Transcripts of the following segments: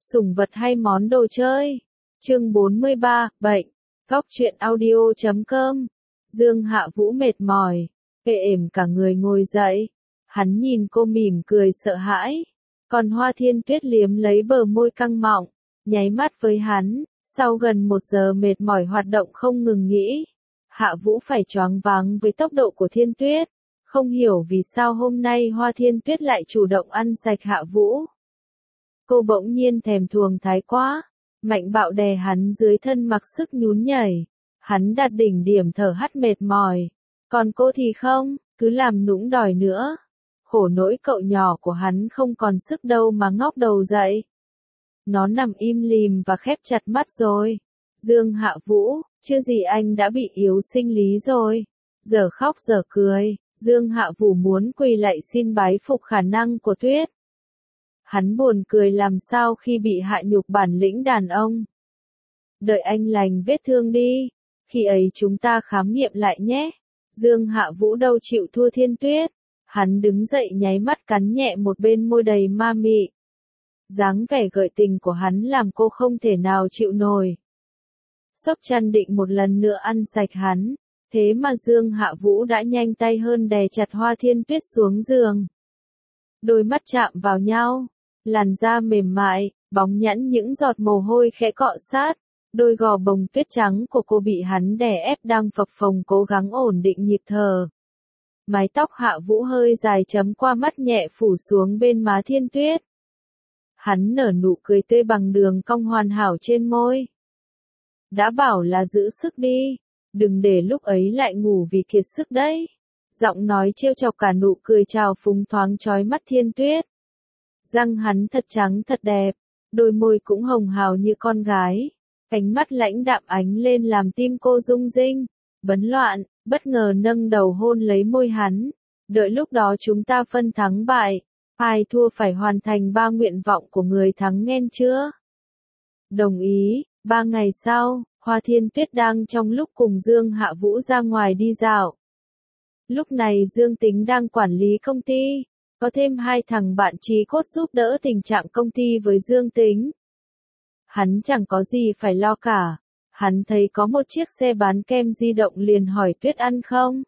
Sủng vật hay món đồ chơi? Chương 43, bệnh. Góc truyện audio.com. Dương Hạ Vũ mệt mỏi, ê ẩm cả người ngồi dậy. Hắn nhìn cô mỉm cười sợ hãi. Còn Hoa Thiên Tuyết liếm lấy bờ môi căng mọng, nháy mắt với hắn. Sau gần 1 giờ mệt mỏi hoạt động không ngừng nghỉ, Hạ Vũ phải choáng váng với tốc độ của Thiên Tuyết. Không hiểu vì sao hôm nay Hoa Thiên Tuyết lại chủ động ăn sạch Hạ Vũ. Cô bỗng nhiên thèm thuồng thái quá, mạnh bạo đè hắn dưới thân mặc sức nhún nhảy. Hắn đạt đỉnh điểm thở hắt mệt mỏi. Còn cô thì không, cứ làm nũng đòi nữa. Khổ nỗi cậu nhỏ của hắn không còn sức đâu mà ngóc đầu dậy. Nó nằm im lìm và khép chặt mắt rồi. Dương Hạ Vũ, chưa gì anh đã bị yếu sinh lý rồi. Giờ khóc giờ cười, Dương Hạ Vũ muốn quỳ lạy xin bái phục khả năng của Tuyết. Hắn buồn cười làm sao khi bị hạ nhục bản lĩnh đàn ông. Đợi anh lành vết thương đi, khi ấy chúng ta khám nghiệm lại nhé. Dương Hạ Vũ đâu chịu thua Thiên Tuyết. Hắn đứng dậy nháy mắt cắn nhẹ một bên môi đầy ma mị. Dáng vẻ gợi tình của hắn làm cô không thể nào chịu nổi. Sốc chăn định một lần nữa ăn sạch hắn, thế mà Dương Hạ Vũ đã nhanh tay hơn đè chặt Hoa Thiên Tuyết xuống giường. Đôi mắt chạm vào nhau, làn da mềm mại, bóng nhẵn những giọt mồ hôi khẽ cọ sát, đôi gò bồng tuyết trắng của cô bị hắn đè ép đang phập phồng cố gắng ổn định nhịp thở. Mái tóc Hạ Vũ hơi dài chấm qua mắt nhẹ phủ xuống bên má Thiên Tuyết. Hắn nở nụ cười tươi bằng đường cong hoàn hảo trên môi. Đã bảo là giữ sức đi, đừng để lúc ấy lại ngủ vì kiệt sức đấy. Giọng nói trêu chọc cả nụ cười trào phúng thoáng chói mắt Thiên Tuyết. Răng hắn thật trắng thật đẹp, đôi môi cũng hồng hào như con gái. Ánh mắt lãnh đạm ánh lên làm tim cô rung rinh, bấn loạn, bất ngờ nâng đầu hôn lấy môi hắn. Đợi lúc đó chúng ta phân thắng bại, ai thua phải hoàn thành 3 nguyện vọng của người thắng nghe chưa? Đồng ý. 3 ngày sau, Hoa Thiên Tuyết đang trong lúc cùng Dương Hạ Vũ ra ngoài đi dạo. Lúc này Dương Tính đang quản lý công ty, có thêm 2 thằng bạn chí cốt giúp đỡ tình trạng công ty với Dương Tính. Hắn chẳng có gì phải lo cả, hắn thấy có một chiếc xe bán kem di động liền hỏi Tuyết ăn không?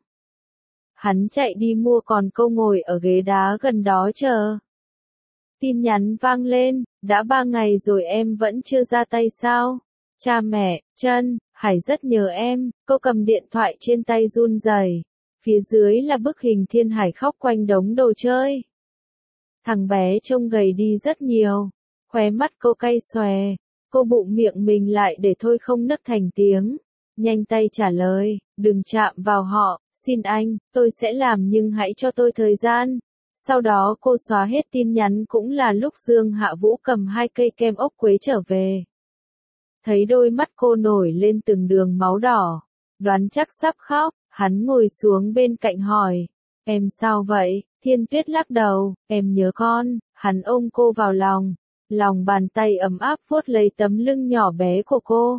Hắn chạy đi mua còn cô ngồi ở ghế đá gần đó chờ. Tin nhắn vang lên, đã 3 ngày rồi em vẫn chưa ra tay sao? Cha mẹ, chân, Hải rất nhớ em. Cô cầm điện thoại trên tay run rẩy. Phía dưới là bức hình Thiên Hải khóc quanh đống đồ chơi. Thằng bé trông gầy đi rất nhiều. Khóe mắt cô cay xòe. Cô bụng miệng mình lại để thôi không nấc thành tiếng. Nhanh tay trả lời, đừng chạm vào họ, xin anh, tôi sẽ làm nhưng hãy cho tôi thời gian. Sau đó cô xóa hết tin nhắn cũng là lúc Dương Hạ Vũ cầm 2 cây kem ốc quế trở về. Thấy đôi mắt cô nổi lên từng đường máu đỏ, đoán chắc sắp khóc, hắn ngồi xuống bên cạnh hỏi, em sao vậy? Thiên Tuyết lắc đầu, em nhớ con. Hắn ôm cô vào lòng, lòng bàn tay ấm áp vuốt lấy tấm lưng nhỏ bé của cô.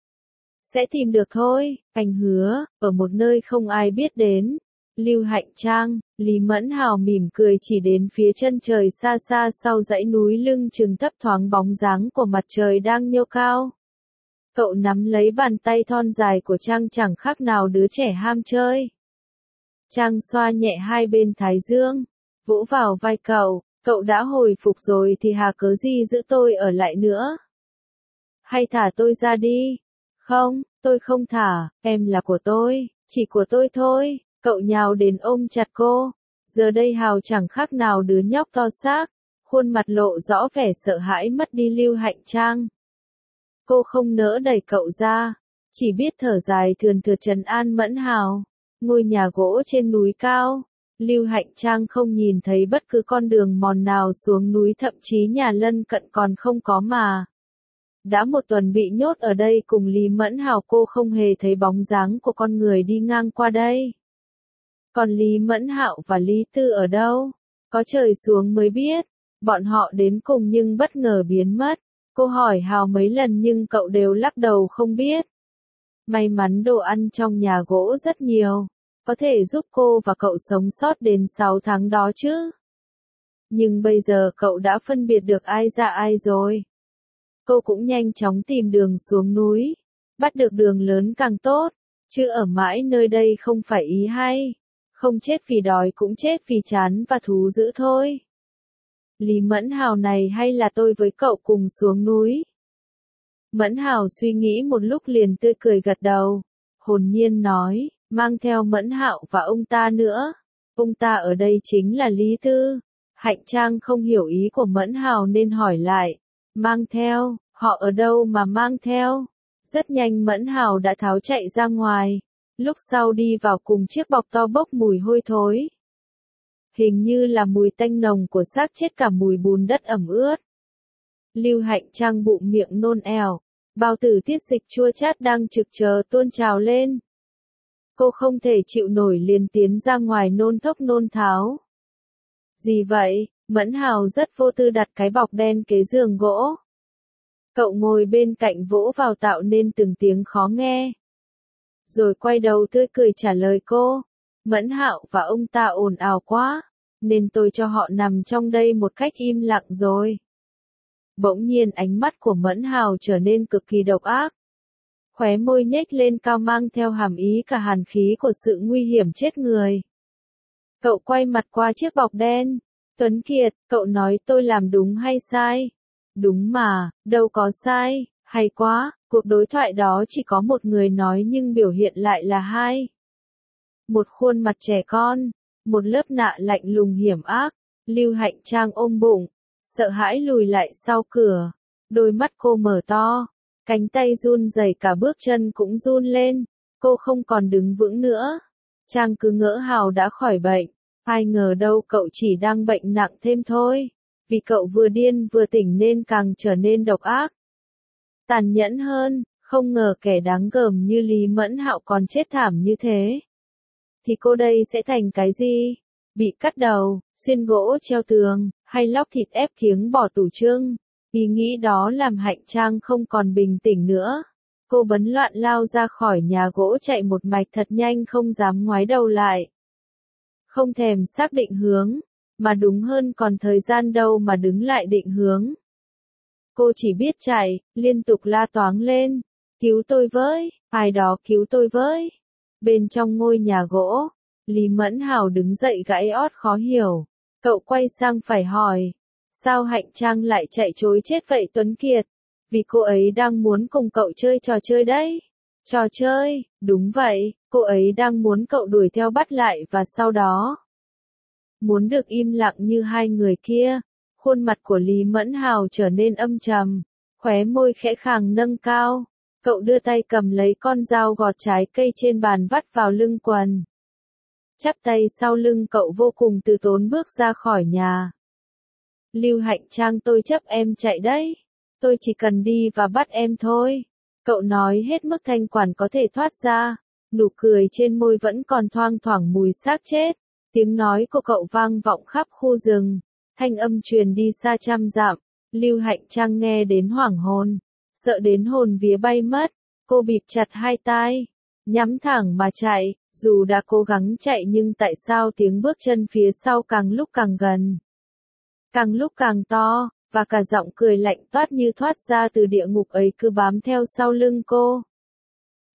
Sẽ tìm được thôi, anh hứa, ở một nơi không ai biết đến. Lưu Hạnh Trang, Lý Mẫn Hào mỉm cười chỉ đến phía chân trời xa xa sau dãy núi lưng chừng thấp thoáng bóng dáng của mặt trời đang nhô cao. Cậu nắm lấy bàn tay thon dài của Trang chẳng khác nào đứa trẻ ham chơi. Trang xoa nhẹ 2 bên thái dương, vỗ vào vai cậu đã hồi phục rồi thì hà cớ gì giữ tôi ở lại nữa? Hay thả tôi ra đi? Không, tôi không thả, em là của tôi, chỉ của tôi thôi. Cậu nhào đến ôm chặt cô. Giờ đây Hào chẳng khác nào đứa nhóc to xác, khuôn mặt lộ rõ vẻ sợ hãi mất đi Lưu Hạnh Trang. Cô không nỡ đẩy cậu ra, chỉ biết thở dài thườn thượt trấn an Mẫn Hào. Ngôi nhà gỗ trên núi cao, Lưu Hạnh Trang không nhìn thấy bất cứ con đường mòn nào xuống núi, thậm chí nhà lân cận còn không có mà. Đã 1 tuần bị nhốt ở đây cùng Lý Mẫn Hào, cô không hề thấy bóng dáng của con người đi ngang qua đây. Còn Lý Mẫn Hạo và Lý Tư ở đâu? Có trời xuống mới biết. Bọn họ đến cùng nhưng bất ngờ biến mất. Cô hỏi Hào mấy lần nhưng cậu đều lắc đầu không biết. May mắn đồ ăn trong nhà gỗ rất nhiều, có thể giúp cô và cậu sống sót đến 6 tháng đó chứ. Nhưng bây giờ cậu đã phân biệt được ai ra ai rồi. Cô cũng nhanh chóng tìm đường xuống núi. Bắt được đường lớn càng tốt, chứ ở mãi nơi đây không phải ý hay. Không chết vì đói cũng chết vì chán và thú dữ thôi. Lý Mẫn Hào này hay là tôi với cậu cùng xuống núi? Mẫn Hào suy nghĩ một lúc liền tươi cười gật đầu. Hồn nhiên nói, mang theo Mẫn Hạo và ông ta nữa. Ông ta ở đây chính là Lý Tư. Hạnh Trang không hiểu ý của Mẫn Hào nên hỏi lại. Mang theo, họ ở đâu mà mang theo? Rất nhanh Mẫn Hào đã tháo chạy ra ngoài. Lúc sau đi vào cùng chiếc bọc to bốc mùi hôi thối. Hình như là mùi tanh nồng của xác chết cả mùi bùn đất ẩm ướt. Lưu Hạnh Trang bụng miệng nôn èo. Bao tử tiết dịch chua chát đang trực chờ tuôn trào lên. Cô không thể chịu nổi liền tiến ra ngoài nôn thốc nôn tháo. Gì vậy? Mẫn Hào rất vô tư đặt cái bọc đen kế giường gỗ. Cậu ngồi bên cạnh vỗ vào tạo nên từng tiếng khó nghe. Rồi quay đầu tươi cười trả lời cô. Mẫn Hạo và ông ta ồn ào quá, nên tôi cho họ nằm trong đây một cách im lặng rồi. Bỗng nhiên ánh mắt của Mẫn Hào trở nên cực kỳ độc ác. Khóe môi nhếch lên cao mang theo hàm ý cả hàn khí của sự nguy hiểm chết người. Cậu quay mặt qua chiếc bọc đen. Tuấn Kiệt, cậu nói tôi làm đúng hay sai? Đúng mà, đâu có sai, hay quá, cuộc đối thoại đó chỉ có một người nói nhưng biểu hiện lại là hai. Một khuôn mặt trẻ con, một lớp nạ lạnh lùng hiểm ác. Lưu Hạnh Trang ôm bụng, sợ hãi lùi lại sau cửa. Đôi mắt cô mở to, cánh tay run rẩy cả bước chân cũng run lên. Cô không còn đứng vững nữa. Trang cứ ngỡ Hào đã khỏi bệnh. Ai ngờ đâu cậu chỉ đang bệnh nặng thêm thôi. Vì cậu vừa điên vừa tỉnh nên càng trở nên độc ác. Tàn nhẫn hơn, không ngờ kẻ đáng gờm như Lý Mẫn Hạo còn chết thảm như thế. Thì cô đây sẽ thành cái gì? Bị cắt đầu, xuyên gỗ treo tường, hay lóc thịt ép kiếng bỏ tủ trưng? Ý nghĩ đó làm Hạnh Trang không còn bình tĩnh nữa. Cô bấn loạn lao ra khỏi nhà gỗ chạy một mạch thật nhanh không dám ngoái đầu lại. Không thèm xác định hướng, mà đúng hơn còn thời gian đâu mà đứng lại định hướng. Cô chỉ biết chạy, liên tục la toáng lên. Cứu tôi với, ai đó cứu tôi với. Bên trong ngôi nhà gỗ, Lý Mẫn Hào đứng dậy gãi ót khó hiểu. Cậu quay sang phải hỏi. Sao Hạnh Trang lại chạy trối chết vậy Tuấn Kiệt? Vì cô ấy đang muốn cùng cậu chơi trò chơi đấy. Trò chơi, đúng vậy, cô ấy đang muốn cậu đuổi theo bắt lại và sau đó muốn được im lặng như hai người kia. Khuôn mặt của Lý Mẫn Hào trở nên âm trầm, khóe môi khẽ khàng nâng cao. Cậu đưa tay cầm lấy con dao gọt trái cây trên bàn vắt vào lưng quần. Chắp tay sau lưng cậu vô cùng từ tốn bước ra khỏi nhà. Lưu Hạnh Trang tôi chấp em chạy đấy. Tôi chỉ cần đi và bắt em thôi. Cậu nói hết mức thanh quản có thể thoát ra. Nụ cười trên môi vẫn còn thoang thoảng mùi xác chết. Tiếng nói của cậu vang vọng khắp khu rừng. Thanh âm truyền đi xa trăm dặm. Lưu Hạnh Trang nghe đến hoảng hồn. Sợ đến hồn vía bay mất. Cô bịt chặt hai tai. Nhắm thẳng mà chạy. Dù đã cố gắng chạy nhưng tại sao tiếng bước chân phía sau càng lúc càng gần. Càng lúc càng to. Và cả giọng cười lạnh toát như thoát ra từ địa ngục ấy cứ bám theo sau lưng cô.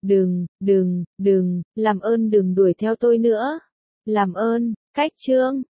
Đừng, làm ơn đừng đuổi theo tôi nữa. Làm ơn, cách chương.